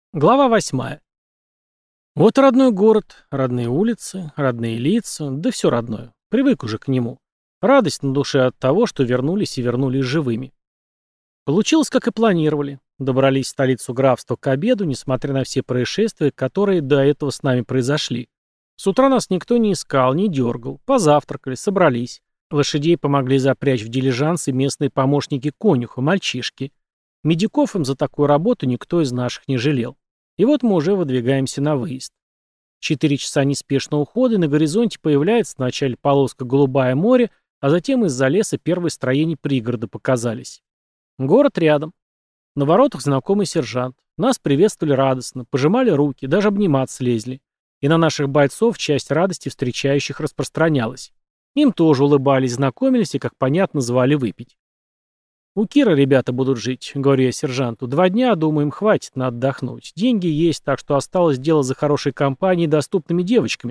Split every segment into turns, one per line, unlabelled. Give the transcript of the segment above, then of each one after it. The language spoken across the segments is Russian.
Глава 8. Вот родной город, родные улицы, родные лица, да все родное. Привык уже к нему. Радость на душе от того, что вернулись и вернулись живыми. Получилось, как и планировали. Добрались в столицу графства к обеду, несмотря на все происшествия, которые до этого с нами произошли. С утра нас никто не искал, не дергал. Позавтракали, собрались. Лошадей помогли запрячь в дилижансы местные помощники конюха, мальчишки. Медиков им за такую работу никто из наших не жалел. И вот мы уже выдвигаемся на выезд. 4 часа неспешного ухода, и на горизонте появляется вначале полоска голубое море, а затем из-за леса первые строения пригорода показались. Город рядом. На воротах знакомый сержант. Нас приветствовали радостно, пожимали руки, даже обниматься лезли. И на наших бойцов часть радости встречающих распространялась. Им тоже улыбались, знакомились и, как понятно, звали выпить. «У Кира ребята будут жить», — говорю я сержанту. «2 дня, думаю, им хватит на отдохнуть. Деньги есть, так что осталось дело за хорошей компанией и доступными девочками».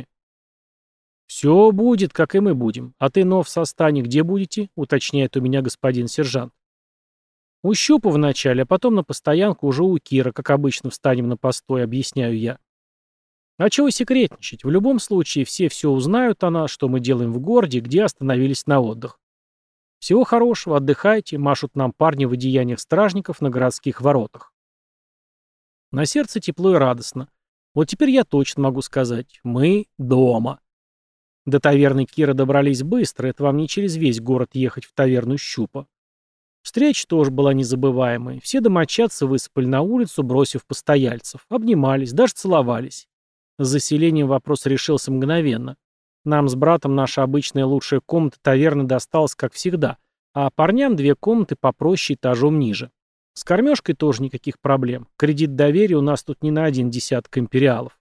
«Все будет, как и мы будем. А ты, Нов, со Стани где будете?» — уточняет у меня господин сержант. «У Щупа вначале, а потом на постоянку уже у Кира, как обычно, встанем на постой», — объясняю я. «А чего секретничать? В любом случае все узнают о нас, что мы делаем в городе, где остановились на отдых. Всего хорошего, отдыхайте», — машут нам парни в одеяниях стражников на городских воротах. На сердце тепло и радостно. Вот теперь я точно могу сказать: мы дома. До таверны Кира добрались быстро, это вам не через весь город ехать в таверну Щупа. Встреча тоже была незабываемой. Все домочадцы высыпали на улицу, бросив постояльцев. Обнимались, даже целовались. С заселением вопрос решился мгновенно. Нам с братом наша обычная лучшая комната таверны досталась, как всегда, а парням 2 комнаты попроще этажом ниже. С кормежкой тоже никаких проблем. Кредит доверия у нас тут не на 1 десяток империалов.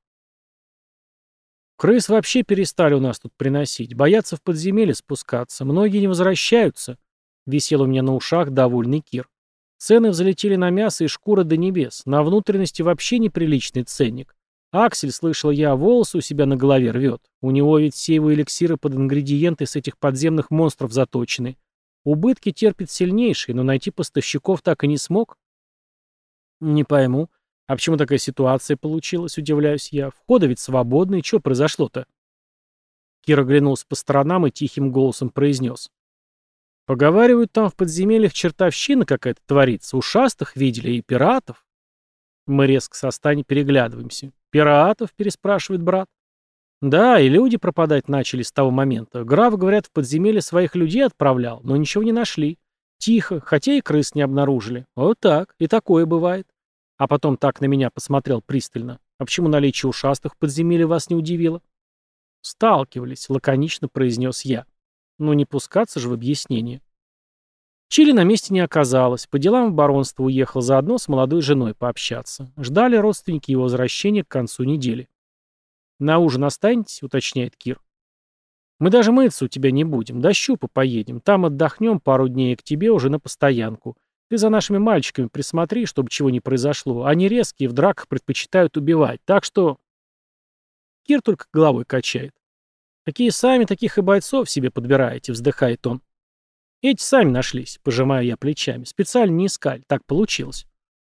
Крыс вообще перестали у нас тут приносить. Боятся в подземелье спускаться. Многие не возвращаются. Висел у меня на ушах довольный Кир. Цены взлетели на мясо и шкуры до небес. На внутренности вообще неприличный ценник. Аксель, слышал я, волосы у себя на голове рвет. У него ведь все его эликсиры под ингредиенты с этих подземных монстров заточены. Убытки терпит сильнейший, но найти поставщиков так и не смог. Не пойму. А почему такая ситуация получилась, удивляюсь я. Входы ведь свободные, что произошло-то? Кир оглянулся по сторонам и тихим голосом произнес. Поговаривают, там в подземельях чертовщина какая-то творится. Ушастых видели и пиратов. Мы резко со Стани переглядываемся. «Пиратов?» — переспрашивает брат. «Да, и люди пропадать начали с того момента. Граф, говорят, в подземелье своих людей отправлял, но ничего не нашли. Тихо, хотя и крыс не обнаружили. Вот так, и такое бывает». А потом так на меня посмотрел пристально. «А почему наличие ушастых в подземелье вас не удивило?» «Сталкивались», — лаконично произнес я. «Ну не пускаться же в объяснение». Чили на месте не оказалось, по делам в баронство уехал, заодно с молодой женой пообщаться. Ждали родственники его возвращения к концу недели. «На ужин останетесь?» — уточняет Кир. «Мы даже мыться у тебя не будем, до Щупа поедем, там отдохнем пару дней и к тебе уже на постоянку. Ты за нашими мальчиками присмотри, чтобы чего не произошло, они резкие, в драках предпочитают убивать, так что...» Кир только головой качает. «Какие сами, таких и бойцов себе подбираете», — вздыхает он. «Эти сами нашлись», — пожимаю я плечами. «Специально не искали, так получилось».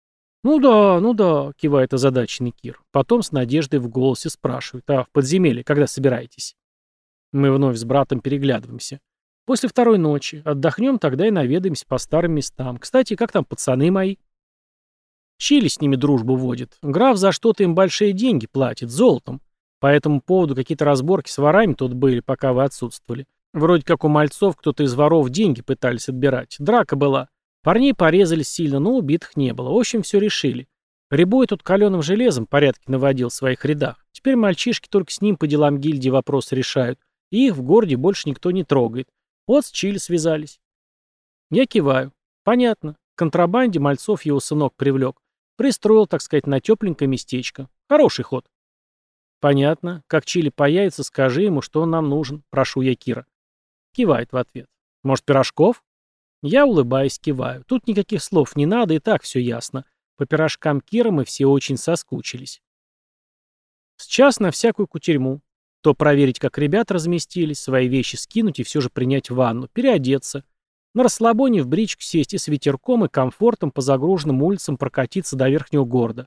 Ну да», — кивает озадаченный Кир. Потом с надеждой в голосе спрашивает. «А в подземелье когда собираетесь?» Мы вновь с братом переглядываемся. «После 2-й ночи. Отдохнем, тогда и наведаемся по старым местам. Кстати, как там пацаны мои?» Чили с ними дружбу водит. Граф за что-то им большие деньги платит, золотом. По этому поводу какие-то разборки с ворами тут были, пока вы отсутствовали. Вроде как у мальцов кто-то из воров деньги пытались отбирать. Драка была. Парней порезали сильно, но убитых не было. В общем, все решили. Рябой тут каленым железом порядки наводил в своих рядах. Теперь мальчишки только с ним по делам гильдии вопросы решают. И их в городе больше никто не трогает. Вот с Чили связались. Я киваю. Понятно. К контрабанде мальцов его сынок привлек. Пристроил, так сказать, на тепленькое местечко. Хороший ход. Понятно. Как Чили появится, скажи ему, что он нам нужен. Прошу я Кира. Кивает в ответ. Может, пирожков? Я, улыбаясь, киваю. Тут никаких слов не надо, и так все ясно. По пирожкам Кира мы все очень соскучились. Сейчас на всякую кутерьму. То проверить, как ребят разместились, свои вещи скинуть и все же принять ванну, переодеться. На расслабоне в бричку сесть и с ветерком и комфортом по загруженным улицам прокатиться до верхнего города.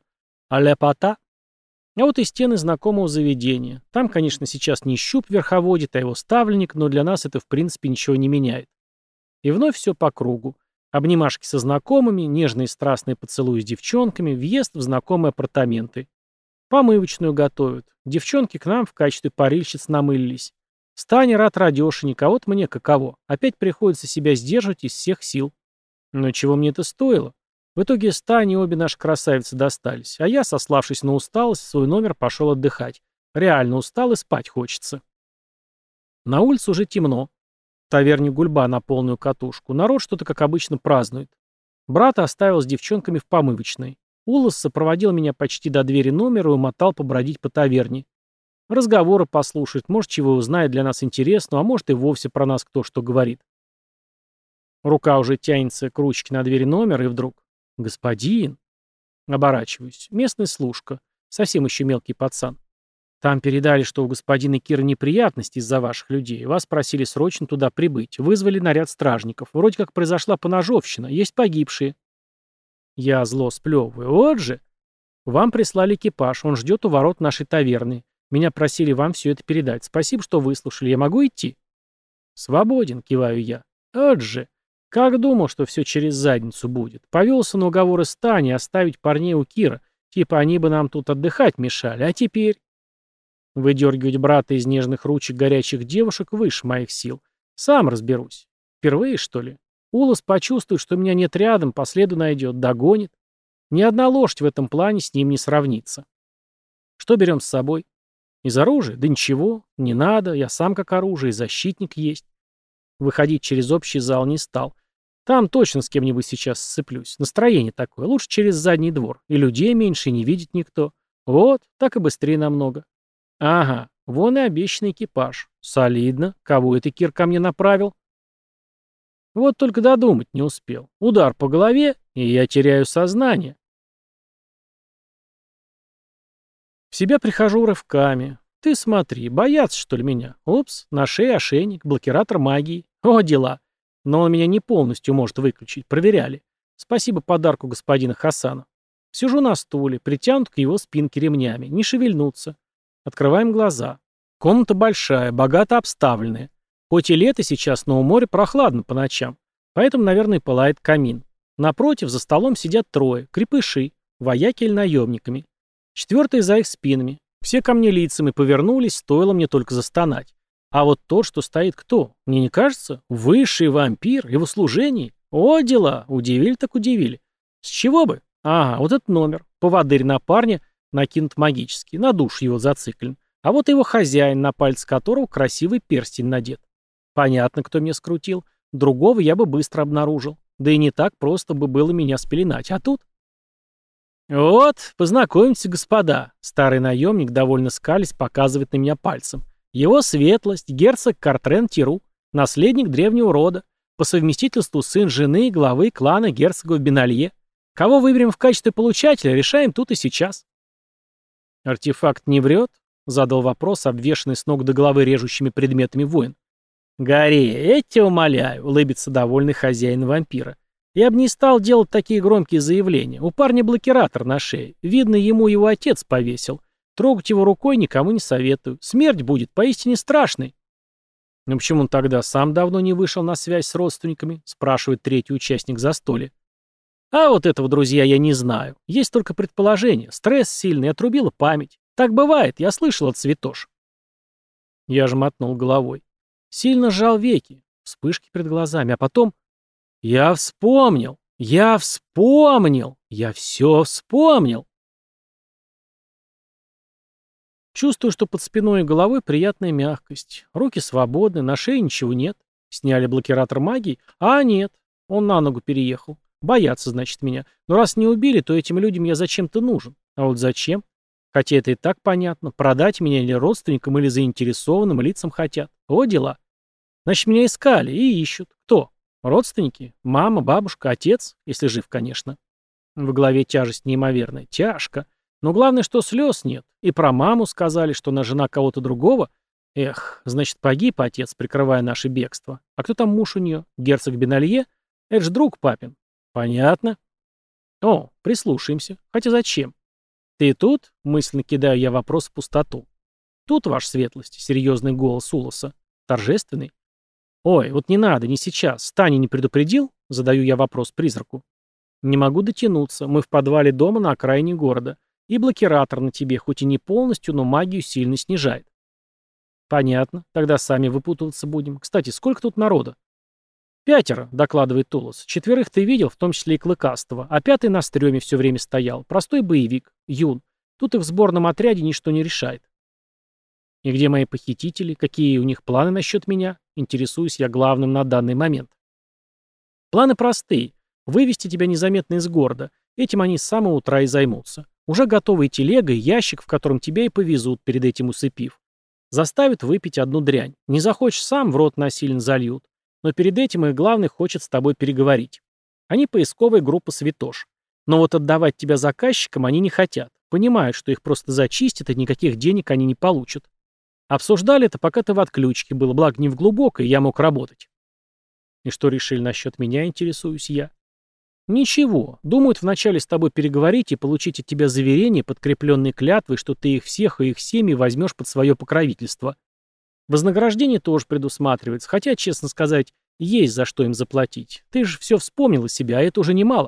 А ляпота? А вот и стены знакомого заведения. Там, конечно, сейчас не щуп верховодит, а его ставленник, но для нас это в принципе ничего не меняет. И вновь все по кругу. Обнимашки со знакомыми, нежные страстные поцелуи с девчонками, въезд в знакомые апартаменты. Помывочную готовят. Девчонки к нам в качестве парильщиц намылились. Стань рад радешенек, а вот мне каково. Опять приходится себя сдерживать из всех сил. Но чего мне это стоило? В итоге Стане обе наши красавицы достались, а я, сославшись на усталость, в свой номер пошел отдыхать. Реально устал и спать хочется. На улице уже темно. В таверне гульба на полную катушку. Народ что-то, как обычно, празднует. Брата оставил с девчонками в помывочной. Улас сопроводил меня почти до двери номера и умотал побродить по таверне. Разговоры послушает, может, чего узнает для нас интересного, а может и вовсе про нас кто что говорит. Рука уже тянется к ручке на двери номера, и вдруг... «Господин!» Оборачиваюсь. Местный служка. Совсем еще мелкий пацан. Там передали, что у господина Кира неприятности из-за ваших людей. Вас просили срочно туда прибыть. Вызвали наряд стражников. Вроде как произошла поножовщина. Есть погибшие. Я зло сплевываю. Вот же. Вам прислали экипаж. Он ждет у ворот нашей таверны. Меня просили вам все это передать. Спасибо, что выслушали. Я могу идти? Свободен, киваю я. Вот же. Как думал, что все через задницу будет. Повелся на уговоры Стани оставить парней у Кира. Типа они бы нам тут отдыхать мешали. А теперь... Выдергивать брата из нежных ручек горячих девушек выше моих сил. Сам разберусь. Впервые, что ли? Улас почувствует, что меня нет рядом, по следу найдет, догонит. Ни одна лошадь в этом плане с ним не сравнится. Что берем с собой? Из оружия? Да ничего, не надо, я сам как оружие, и защитник есть. Выходить через общий зал не стал. Там точно с кем-нибудь сейчас сцеплюсь. Настроение такое. Лучше через задний двор. И людей меньше, и не видит никто. Вот, так и быстрее намного. Ага, вон и обещанный экипаж. Солидно. Кого это Кир ко мне направил? Вот только додумать не успел. Удар по голове, и я теряю сознание. В себя прихожу рывками. Ты смотри, боятся, что ли, меня? Упс, на шее ошейник, блокиратор магии. О, дела. Но он меня не полностью может выключить. Проверяли. Спасибо подарку господина Хасана. Сижу на стуле, притянут к его спинке ремнями. Не шевельнуться. Открываем глаза. Комната большая, богато обставленная. Хоть и лето сейчас, но у моря прохладно по ночам. Поэтому, наверное, пылает камин. Напротив, за столом сидят трое. Крепыши. Вояки или наемниками. Четвертый за их спинами. Все ко мне лицами повернулись, стоило мне только застонать. А вот тот, что стоит кто? Мне не кажется? Высший вампир и в услужении? О, дела! Удивили так удивили. С чего бы? Ага, вот этот номер. Поводырь на парня накинут магически. На душу его зациклен. А вот его хозяин, на пальце которого красивый перстень надет. Понятно, кто меня скрутил. Другого я бы быстро обнаружил. Да и не так просто бы было меня спеленать. А тут... «Вот, познакомимся, господа», — старый наемник, довольно скались, показывает на меня пальцем. «Его светлость, герцог Картрен Тиру, наследник древнего рода, по совместительству сын жены главы клана герцогов Беналье. Кого выберем в качестве получателя, решаем тут и сейчас». «Артефакт не врет?» — задал вопрос, обвешанный с ног до головы режущими предметами воин. «Гори, я тебя умоляю», — улыбится довольный хозяин вампира. «Я бы не стал делать такие громкие заявления. У парня блокиратор на шее. Видно, ему его отец повесил. Трогать его рукой никому не советую. Смерть будет поистине страшной». «Ну почему он тогда сам давно не вышел на связь с родственниками?» — спрашивает третий участник застолья. «А вот этого, друзья, я не знаю. Есть только предположение. Стресс сильный, отрубила память. Так бывает, я слышал от святош». Я же мотнул головой. Сильно сжал веки. Вспышки перед глазами, а потом... Я вспомнил! Я вспомнил! Я все вспомнил! Чувствую, что под спиной и головой приятная мягкость. Руки свободны, на шее ничего нет. Сняли блокиратор магии? А, нет. Он на ногу переехал. Боятся, значит, меня. Но раз не убили, то этим людям я зачем-то нужен. А вот зачем? Хотя это и так понятно. Продать меня или родственникам, или заинтересованным лицам хотят. О, дела. Значит, меня искали и ищут. Кто? Родственники? Мама, бабушка, отец? Если жив, конечно. В голове тяжесть неимоверная. Тяжко. Но главное, что слез нет. И про маму сказали, что она жена кого-то другого. Эх, значит, погиб отец, прикрывая наше бегство. А кто там муж у нее? Герцог Беналье? Это ж друг папин. Понятно. О, прислушаемся. Хотя зачем? «Ты тут?» — мысленно кидаю я вопрос в пустоту. «Тут, ваша светлость», — серьезный голос Улоса. Торжественный. «Ой, вот не надо, не сейчас. Таня не предупредил?» — задаю я вопрос призраку. «Не могу дотянуться. Мы в подвале дома на окраине города. И блокиратор на тебе, хоть и не полностью, но магию сильно снижает». «Понятно. Тогда сами выпутываться будем. Кстати, сколько тут народа?» «5, докладывает Тулос. 4 ты видел, в том числе и Клыкастого, а 5 на стреме все время стоял. Простой боевик. Юн. Тут и в сборном отряде ничто не решает». «И где мои похитители? Какие у них планы насчет меня?» Интересуюсь я главным на данный момент. «Планы простые. Вывести тебя незаметно из города. Этим они с самого утра и займутся. Уже готовая телега и ящик, в котором тебя и повезут, перед этим усыпив. Заставят выпить одну дрянь. Не захочешь сам, в рот насильно зальют. Но перед этим их главный хочет с тобой переговорить. Они поисковая группа «Святош». Но вот отдавать тебя заказчикам они не хотят. Понимают, что их просто зачистят, и никаких денег они не получат. Обсуждали это, пока ты в отключке был, благо не в глубокой, я мог работать. И что решили насчет меня, интересуюсь я? Ничего. Думают вначале с тобой переговорить и получить от тебя заверение, подкрепленные клятвой, что ты их всех и их семьи возьмешь под свое покровительство. Вознаграждение тоже предусматривается, хотя, честно сказать, есть за что им заплатить. Ты же все вспомнил из себя, а это уже немало.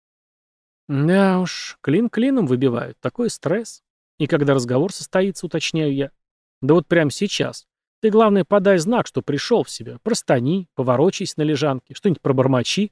Да уж, клин клином выбивают. Такой стресс. И когда разговор состоится, уточняю я. Да вот прямо сейчас. Ты, главное, подай знак, что пришел в себя. Простани, поворочись на лежанке, что-нибудь пробормочи.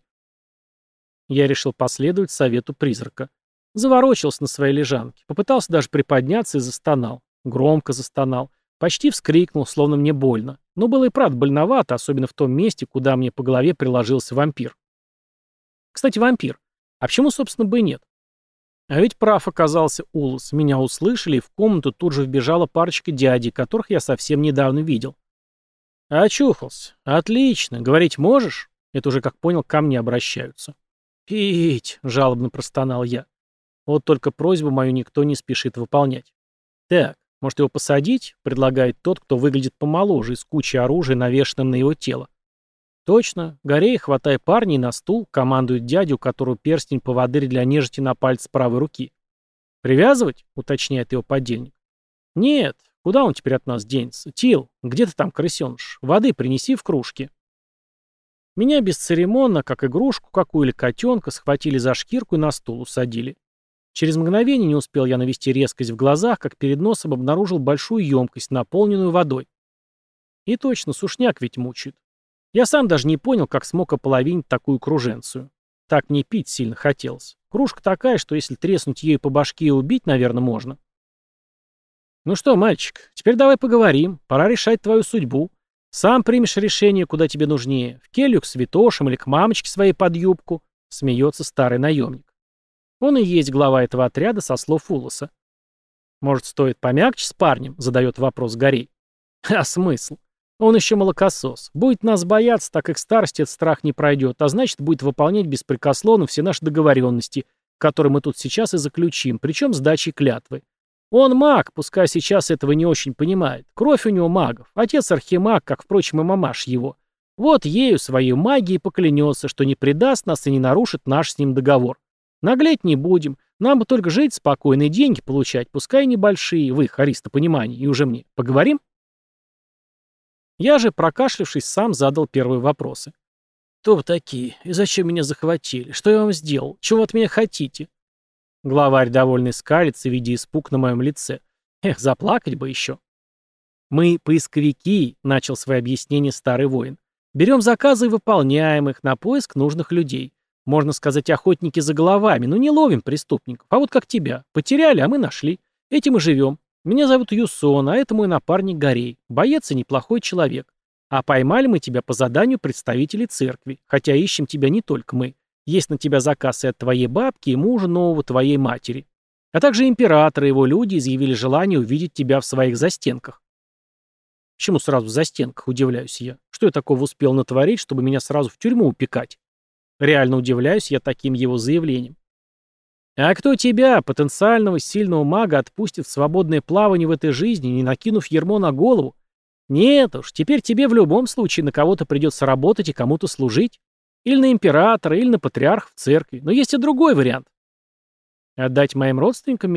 Я решил последовать совету призрака. Заворочился на своей лежанке. Попытался даже приподняться и застонал. Громко застонал. Почти вскрикнул, словно мне больно. Но было и правда больновато, особенно в том месте, куда мне по голове приложился вампир. Кстати, вампир. А почему, собственно, бы и нет? А ведь прав оказался Улос. Меня услышали, и в комнату тут же вбежала парочка дядей, которых я совсем недавно видел. Очухался. Отлично. Говорить можешь? Это уже, как понял, ко мне обращаются. «Пить!» — жалобно простонал я. Вот только просьбу мою никто не спешит выполнять. «Так, может его посадить?» — предлагает тот, кто выглядит помоложе, из кучи оружия, навешанным на его тело. «Точно. Горей, хватай парня и на стул», — командует дядя, у которого перстень поводырь для нежити на пальце правой руки. «Привязывать?» — уточняет его подельник. «Нет. Куда он теперь от нас денется? Тил, где ты там, крысеныш? Воды принеси в кружке». Меня бесцеремонно, как игрушку какую или котенка, схватили за шкирку и на стул усадили. Через мгновение не успел я навести резкость в глазах, как перед носом обнаружил большую емкость, наполненную водой. И точно, сушняк ведь мучает. Я сам даже не понял, как смог ополовинить такую круженцию. Так мне пить сильно хотелось. Кружка такая, что если треснуть ею по башке и убить, наверное, можно. «Ну что, мальчик, теперь давай поговорим. Пора решать твою судьбу. Сам примешь решение, куда тебе нужнее. В келью к святошам или к мамочке своей под юбку», — смеется старый наемник. Он и есть глава этого отряда со слов Улоса. «Может, стоит помягче с парнем?» — задает вопрос Горей. А смысл? Он еще молокосос. Будет нас бояться, так как к старости этот страх не пройдет, а значит, будет выполнять беспрекословно все наши договоренности, которые мы тут сейчас и заключим, причем с дачей клятвы. Он маг, пускай сейчас этого не очень понимает. Кровь у него магов. Отец архимаг, как, впрочем, и мамаш его. Вот ею, своей магией, поклянется, что не предаст нас и не нарушит наш с ним договор. Наглеть не будем. Нам бы только жить спокойно и деньги получать, пускай и небольшие, в их, аристопонимании, и уже мне. Поговорим? Я же, прокашлявшись, сам задал первые вопросы. «Кто вы такие? И зачем меня захватили? Что я вам сделал? Чего вы от меня хотите?» Главарь довольный скалится, видя испуг на моем лице. Эх, заплакать бы еще. «Мы поисковики», — начал свои объяснения старый воин. «Берем заказы и выполняем их на поиск нужных людей. Можно сказать, охотники за головами, но не ловим преступников. А вот как тебя. Потеряли, а мы нашли. Этим и живем. Меня зовут Юсон, а это мой напарник Горей. Боец и неплохой человек. А поймали мы тебя по заданию представителей церкви. Хотя ищем тебя не только мы. Есть на тебя заказ и от твоей бабки, и мужа нового твоей матери. А также император и его люди изъявили желание увидеть тебя в своих застенках». «Почему сразу в застенках?» — удивляюсь я. «Что я такого успел натворить, чтобы меня сразу в тюрьму упекать?» Реально удивляюсь я таким его заявлением. «А кто тебя, потенциального сильного мага, отпустит в свободное плавание в этой жизни, не накинув ярмо на голову? Нет уж, теперь тебе в любом случае на кого-то придется работать и кому-то служить. Или на императора, или на патриарха в церкви. Но есть и другой вариант. Отдать моим родственникам меня?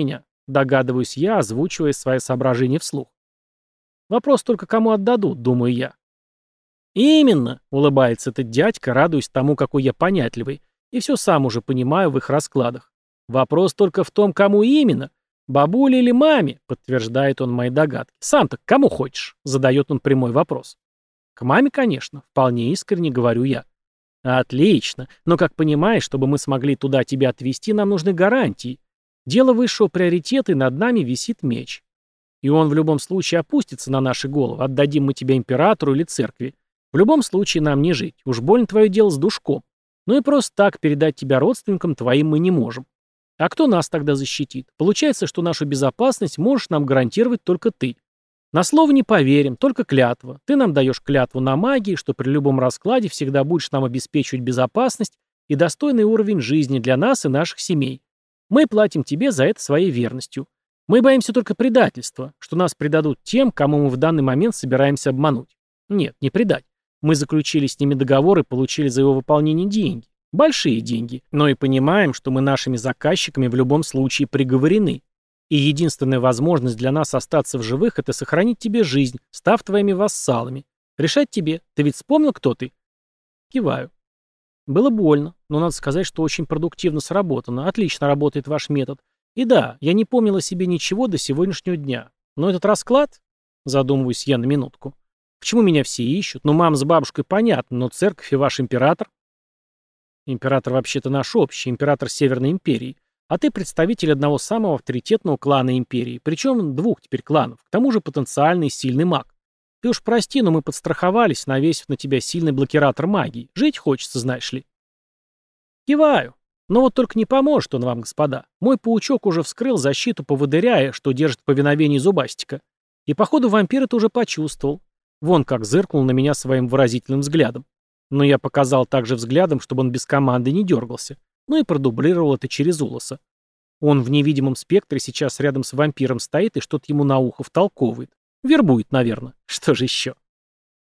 Догадываюсь я, озвучивая свои соображения вслух. Вопрос только, кому отдадут, думаю я. «Именно», — улыбается этот дядька, радуясь тому, какой я понятливый, и все сам уже понимаю в их раскладах. «Вопрос только в том, кому именно. Бабуле или маме?» — подтверждает он мои догадки. «Сам-то к кому хочешь?» — задает он прямой вопрос. «К маме, конечно», — вполне искренне говорю я. «Отлично. Но, как понимаешь, чтобы мы смогли туда тебя отвезти, нам нужны гарантии. Дело высшего приоритета, и над нами висит меч. И он в любом случае опустится на наши головы, отдадим мы тебя императору или церкви. В любом случае нам не жить, уж больно твое дело с душком. Ну и просто так передать тебя родственникам твоим мы не можем. А кто нас тогда защитит? Получается, что нашу безопасность можешь нам гарантировать только ты. На слово не поверим, только клятва. Ты нам даешь клятву на магии, что при любом раскладе всегда будешь нам обеспечивать безопасность и достойный уровень жизни для нас и наших семей. Мы платим тебе за это своей верностью. Мы боимся только предательства, что нас предадут тем, кому мы в данный момент собираемся обмануть. Нет, не предать. Мы заключили с ними договор и получили за его выполнение деньги. Большие деньги. Но и понимаем, что мы нашими заказчиками в любом случае приговорены. И единственная возможность для нас остаться в живых — это сохранить тебе жизнь, став твоими вассалами. Решать тебе. Ты ведь вспомнил, кто ты? Киваю. Было больно, но надо сказать, что очень продуктивно сработано. Отлично работает ваш метод. И да, я не помнил о себе ничего до сегодняшнего дня. Но этот расклад... Задумываюсь я на минутку. Почему меня все ищут? Ну, мама с бабушкой понятно, но церковь и ваш император... Император вообще-то наш общий, император Северной империи. А ты представитель одного самого авторитетного клана империи. Причем двух теперь кланов. К тому же потенциальный сильный маг. Ты уж прости, но мы подстраховались, навесив на тебя сильный блокиратор магии. Жить хочется, знаешь ли. Киваю. Но вот только не поможет он вам, господа. Мой паучок уже вскрыл защиту поводыря, что держит повиновение зубастика. И походу вампир это уже почувствовал. Вон как зыркнул на меня своим выразительным взглядом. Но я показал также взглядом, чтобы он без команды не дергался. Ну и продублировал это через Улоса. Он в невидимом спектре сейчас рядом с вампиром стоит и что-то ему на ухо втолковывает. Вербует, наверное. Что же еще?